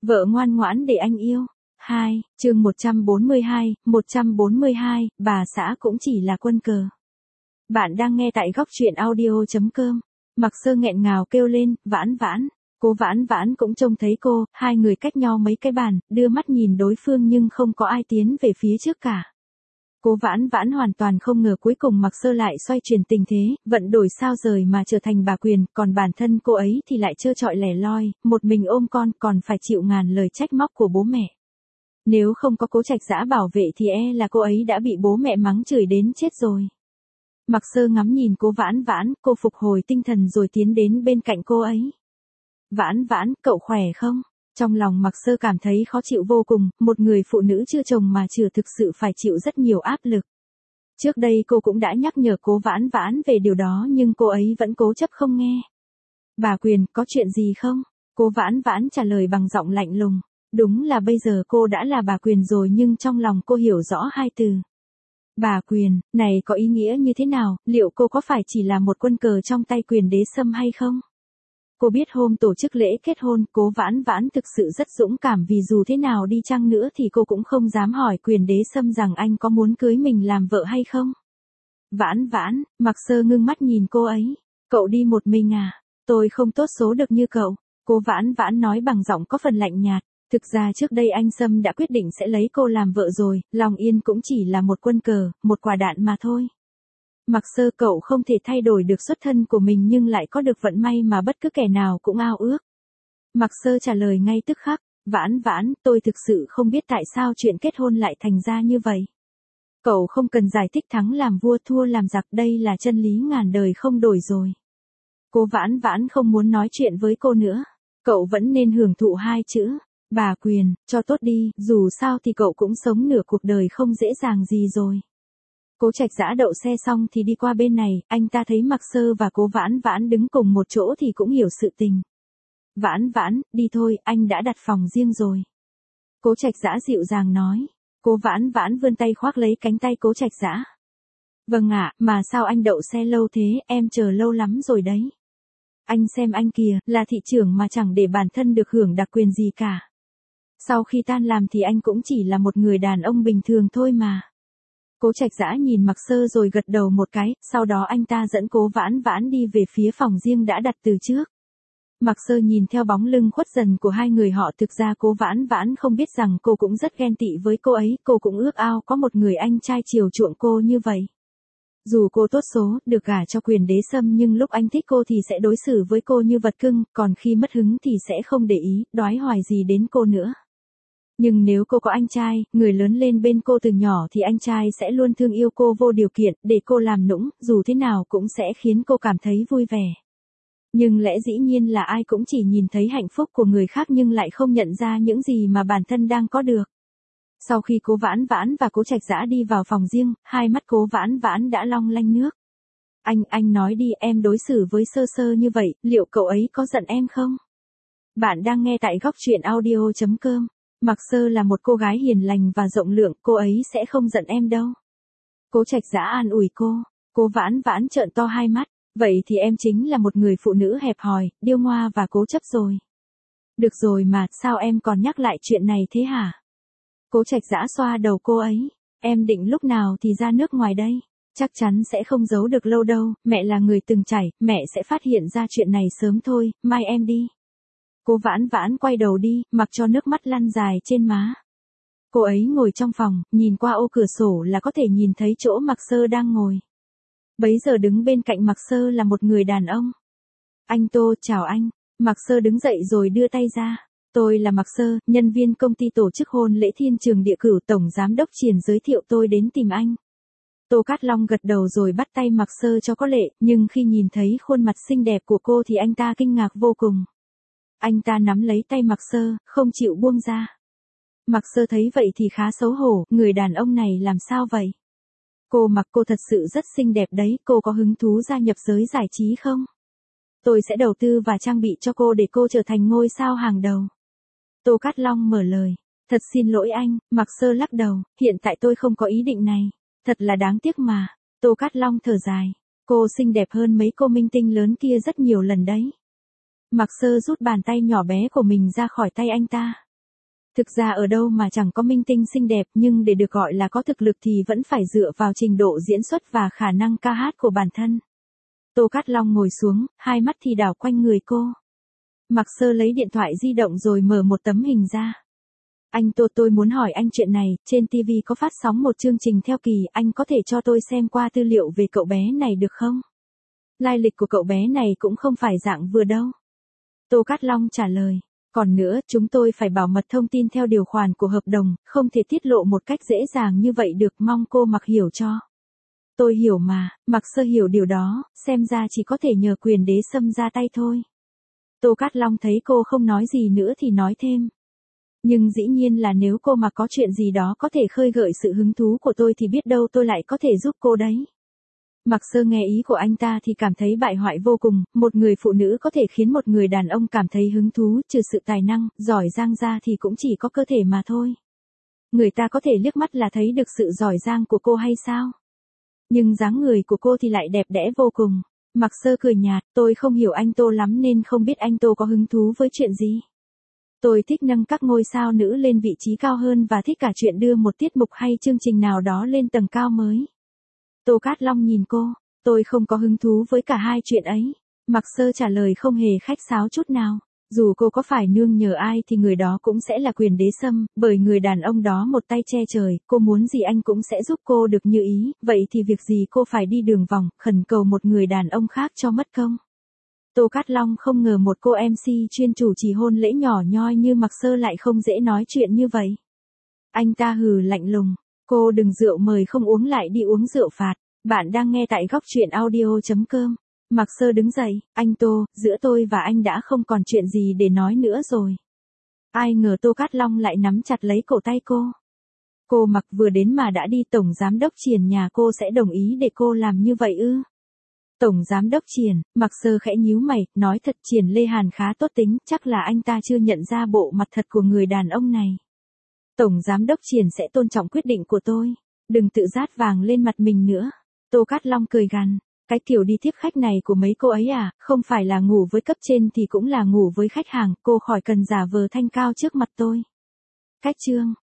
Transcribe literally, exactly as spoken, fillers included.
Vợ ngoan ngoãn để anh yêu. hai, chương một trăm bốn mươi hai, một trăm bốn mươi hai, bà xã cũng chỉ là quân cờ. Bạn đang nghe tại góc truyện audio chấm com. Mặc Sơ nghẹn ngào kêu lên, Vãn Vãn. Cô Vãn Vãn cũng trông thấy cô, hai người cách nhau mấy cái bàn, đưa mắt nhìn đối phương nhưng không có ai tiến về phía trước cả. Cô Vãn Vãn hoàn toàn không ngờ cuối cùng Mặc Sơ lại xoay chuyển tình thế, vận đổi sao rời mà trở thành bà Quyền, còn bản thân cô ấy thì lại trơ trọi lẻ loi, một mình ôm con còn phải chịu ngàn lời trách móc của bố mẹ. Nếu không có Cố Trạch Dã bảo vệ thì e là cô ấy đã bị bố mẹ mắng chửi đến chết rồi. Mặc Sơ ngắm nhìn cô Vãn Vãn, cô phục hồi tinh thần rồi tiến đến bên cạnh cô ấy. Vãn Vãn, cậu khỏe không? Trong lòng Mặc Sơ cảm thấy khó chịu vô cùng, một người phụ nữ chưa chồng mà chưa thực sự phải chịu rất nhiều áp lực. Trước đây cô cũng đã nhắc nhở cô Vãn Vãn về điều đó nhưng cô ấy vẫn cố chấp không nghe. Bà Quyền, có chuyện gì không? Cô Vãn Vãn trả lời bằng giọng lạnh lùng. Đúng là bây giờ cô đã là bà Quyền rồi nhưng trong lòng cô hiểu rõ hai từ. Bà Quyền, này có ý nghĩa như thế nào, liệu cô có phải chỉ là một quân cờ trong tay Quyền Đế Sâm hay không? Cô biết hôm tổ chức lễ kết hôn, Cố Vãn Vãn thực sự rất dũng cảm vì dù thế nào đi chăng nữa thì cô cũng không dám hỏi Quyền Đế Sâm rằng anh có muốn cưới mình làm vợ hay không. Vãn Vãn, Mặc Sơ ngưng mắt nhìn cô ấy. Cậu đi một mình à? Tôi không tốt số được như cậu. Cô Vãn Vãn nói bằng giọng có phần lạnh nhạt. Thực ra trước đây anh Sâm đã quyết định sẽ lấy cô làm vợ rồi, Long Yên cũng chỉ là một quân cờ, một quả đạn mà thôi. Mặc Sơ, cậu không thể thay đổi được xuất thân của mình nhưng lại có được vận may mà bất cứ kẻ nào cũng ao ước. Mặc Sơ trả lời ngay tức khắc, Vãn Vãn, tôi thực sự không biết tại sao chuyện kết hôn lại thành ra như vậy. Cậu không cần giải thích thắng làm vua thua làm giặc, đây là chân lý ngàn đời không đổi rồi. Cô Vãn Vãn không muốn nói chuyện với cô nữa. Cậu vẫn nên hưởng thụ hai chữ. Bà Quyền, cho tốt đi, dù sao thì cậu cũng sống nửa cuộc đời không dễ dàng gì rồi. Cố Trạch Dã đậu xe xong thì đi qua bên này, anh ta thấy Mặc Sơ và Cố Vãn Vãn đứng cùng một chỗ thì cũng hiểu sự tình. Vãn Vãn, đi thôi, anh đã đặt phòng riêng rồi. Cố Trạch Dã dịu dàng nói. Cố Vãn Vãn vươn tay khoác lấy cánh tay Cố Trạch Dã. Vâng ạ, mà sao anh đậu xe lâu thế, em chờ lâu lắm rồi đấy. Anh xem anh kìa, là thị trưởng mà chẳng để bản thân được hưởng đặc quyền gì cả. Sau khi tan làm thì anh cũng chỉ là một người đàn ông bình thường thôi mà. Cố Trạch Dã nhìn Mặc Sơ rồi gật đầu một cái, sau đó anh ta dẫn Cố Vãn Vãn đi về phía phòng riêng đã đặt từ trước. Mặc Sơ nhìn theo bóng lưng khuất dần của hai người họ, thực ra Cố Vãn Vãn không biết rằng cô cũng rất ghen tị với cô ấy, cô cũng ước ao có một người anh trai chiều chuộng cô như vậy. Dù cô tốt số, được gả cho Quyền Đế Sâm nhưng lúc anh thích cô thì sẽ đối xử với cô như vật cưng, còn khi mất hứng thì sẽ không để ý, đoái hoài gì đến cô nữa. Nhưng nếu cô có anh trai, người lớn lên bên cô từ nhỏ thì anh trai sẽ luôn thương yêu cô vô điều kiện, để cô làm nũng, dù thế nào cũng sẽ khiến cô cảm thấy vui vẻ. Nhưng lẽ dĩ nhiên là ai cũng chỉ nhìn thấy hạnh phúc của người khác nhưng lại không nhận ra những gì mà bản thân đang có được. Sau khi Cố Vãn Vãn và Cố Trạch Dã đi vào phòng riêng, hai mắt Cố Vãn Vãn đã long lanh nước. Anh, anh nói đi, em đối xử với Sơ Sơ như vậy, liệu cậu ấy có giận em không? Bạn đang nghe tại góc truyện audio chấm com. Mặc Sơ là một cô gái hiền lành và rộng lượng, cô ấy sẽ không giận em đâu. Cố Trạch Dã an ủi cô. Cố Vãn Vãn trợn to hai mắt. Vậy thì em chính là một người phụ nữ hẹp hòi, điêu ngoa và cố chấp rồi. Được rồi mà, sao em còn nhắc lại chuyện này thế hả? Cố Trạch Dã xoa đầu cô ấy. Em định lúc nào thì ra nước ngoài đây? Chắc chắn sẽ không giấu được lâu đâu, mẹ là người từng trải, mẹ sẽ phát hiện ra chuyện này sớm thôi, mai em đi. Cố Vãn Vãn quay đầu đi, mặc cho nước mắt lăn dài trên má. Cô ấy ngồi trong phòng, nhìn qua ô cửa sổ là có thể nhìn thấy chỗ Mặc Sơ đang ngồi. Bấy giờ đứng bên cạnh Mặc Sơ là một người đàn ông. Anh Tô, chào anh. Mặc Sơ đứng dậy rồi đưa tay ra. Tôi là Mặc Sơ, nhân viên công ty tổ chức hôn lễ Thiên Trường Địa Cửu, tổng giám đốc Triển giới thiệu tôi đến tìm anh. Tô Cát Long gật đầu rồi bắt tay Mặc Sơ cho có lệ, nhưng khi nhìn thấy khuôn mặt xinh đẹp của cô thì anh ta kinh ngạc vô cùng. Anh ta nắm lấy tay Mặc Sơ, không chịu buông ra. Mặc Sơ thấy vậy thì khá xấu hổ, người đàn ông này làm sao vậy? Cô mặc cô thật sự rất xinh đẹp đấy, cô có hứng thú gia nhập giới giải trí không? Tôi sẽ đầu tư và trang bị cho cô để cô trở thành ngôi sao hàng đầu. Tô Cát Long mở lời. Thật xin lỗi anh, Mặc Sơ lắc đầu, hiện tại tôi không có ý định này. Thật là đáng tiếc mà. Tô Cát Long thở dài. Cô xinh đẹp hơn mấy cô minh tinh lớn kia rất nhiều lần đấy. Mặc Sơ rút bàn tay nhỏ bé của mình ra khỏi tay anh ta. Thực ra ở đâu mà chẳng có minh tinh xinh đẹp, nhưng để được gọi là có thực lực thì vẫn phải dựa vào trình độ diễn xuất và khả năng ca hát của bản thân. Tô Cát Long ngồi xuống, hai mắt thì đảo quanh người cô. Mạc Sơ lấy điện thoại di động rồi mở một tấm hình ra. Anh Tô, tôi muốn hỏi anh chuyện này, trên ti vi có phát sóng một chương trình theo kỳ, anh có thể cho tôi xem qua tư liệu về cậu bé này được không? Lai lịch của cậu bé này cũng không phải dạng vừa đâu. Tô Cát Long trả lời. Còn nữa, chúng tôi phải bảo mật thông tin theo điều khoản của hợp đồng, không thể tiết lộ một cách dễ dàng như vậy được, mong cô Mạc hiểu cho. Tôi hiểu mà, Mạc Sơ hiểu điều đó, xem ra chỉ có thể nhờ Quyền Đế Sâm ra tay thôi. Tô Cát Long thấy cô không nói gì nữa thì nói thêm. Nhưng dĩ nhiên là nếu cô Mạc có chuyện gì đó có thể khơi gợi sự hứng thú của tôi thì biết đâu tôi lại có thể giúp cô đấy. Mạc Sơ nghe ý của anh ta thì cảm thấy bại hoại vô cùng, một người phụ nữ có thể khiến một người đàn ông cảm thấy hứng thú, trừ sự tài năng, giỏi giang ra thì cũng chỉ có cơ thể mà thôi. Người ta có thể liếc mắt là thấy được sự giỏi giang của cô hay sao? Nhưng dáng người của cô thì lại đẹp đẽ vô cùng. Mạc Sơ cười nhạt, tôi không hiểu anh Tô lắm nên không biết anh Tô có hứng thú với chuyện gì. Tôi thích nâng các ngôi sao nữ lên vị trí cao hơn và thích cả chuyện đưa một tiết mục hay chương trình nào đó lên tầng cao mới. Tô Cát Long nhìn cô, tôi không có hứng thú với cả hai chuyện ấy. Mạc Sơ trả lời không hề khách sáo chút nào. Dù cô có phải nương nhờ ai thì người đó cũng sẽ là Quyền Đế Sâm, bởi người đàn ông đó một tay che trời, cô muốn gì anh cũng sẽ giúp cô được như ý, vậy thì việc gì cô phải đi đường vòng, khẩn cầu một người đàn ông khác cho mất công. Tô Cát Long không ngờ một cô em xê chuyên chủ trì hôn lễ nhỏ nhoi như Mạc Sơ lại không dễ nói chuyện như vậy. Anh ta hừ lạnh lùng, cô đừng rượu mời không uống lại đi uống rượu phạt. Bạn đang nghe tại góc truyện audio chấm com. Mạc Sơ đứng dậy, anh Tô, giữa tôi và anh đã không còn chuyện gì để nói nữa rồi. Ai ngờ Tô Cát Long lại nắm chặt lấy cổ tay cô. Cô Mạc vừa đến mà đã đi, Tổng Giám đốc Triền nhà cô sẽ đồng ý để cô làm như vậy ư? Tổng Giám đốc Triền, Mạc Sơ khẽ nhíu mày, nói thật Triền Lê Hàn khá tốt tính, chắc là anh ta chưa nhận ra bộ mặt thật của người đàn ông này. Tổng Giám đốc Triền sẽ tôn trọng quyết định của tôi, đừng tự rát vàng lên mặt mình nữa. Tô Cát Long cười gằn, cái kiểu đi tiếp khách này của mấy cô ấy à, không phải là ngủ với cấp trên thì cũng là ngủ với khách hàng, cô khỏi cần giả vờ thanh cao trước mặt tôi. Cách chương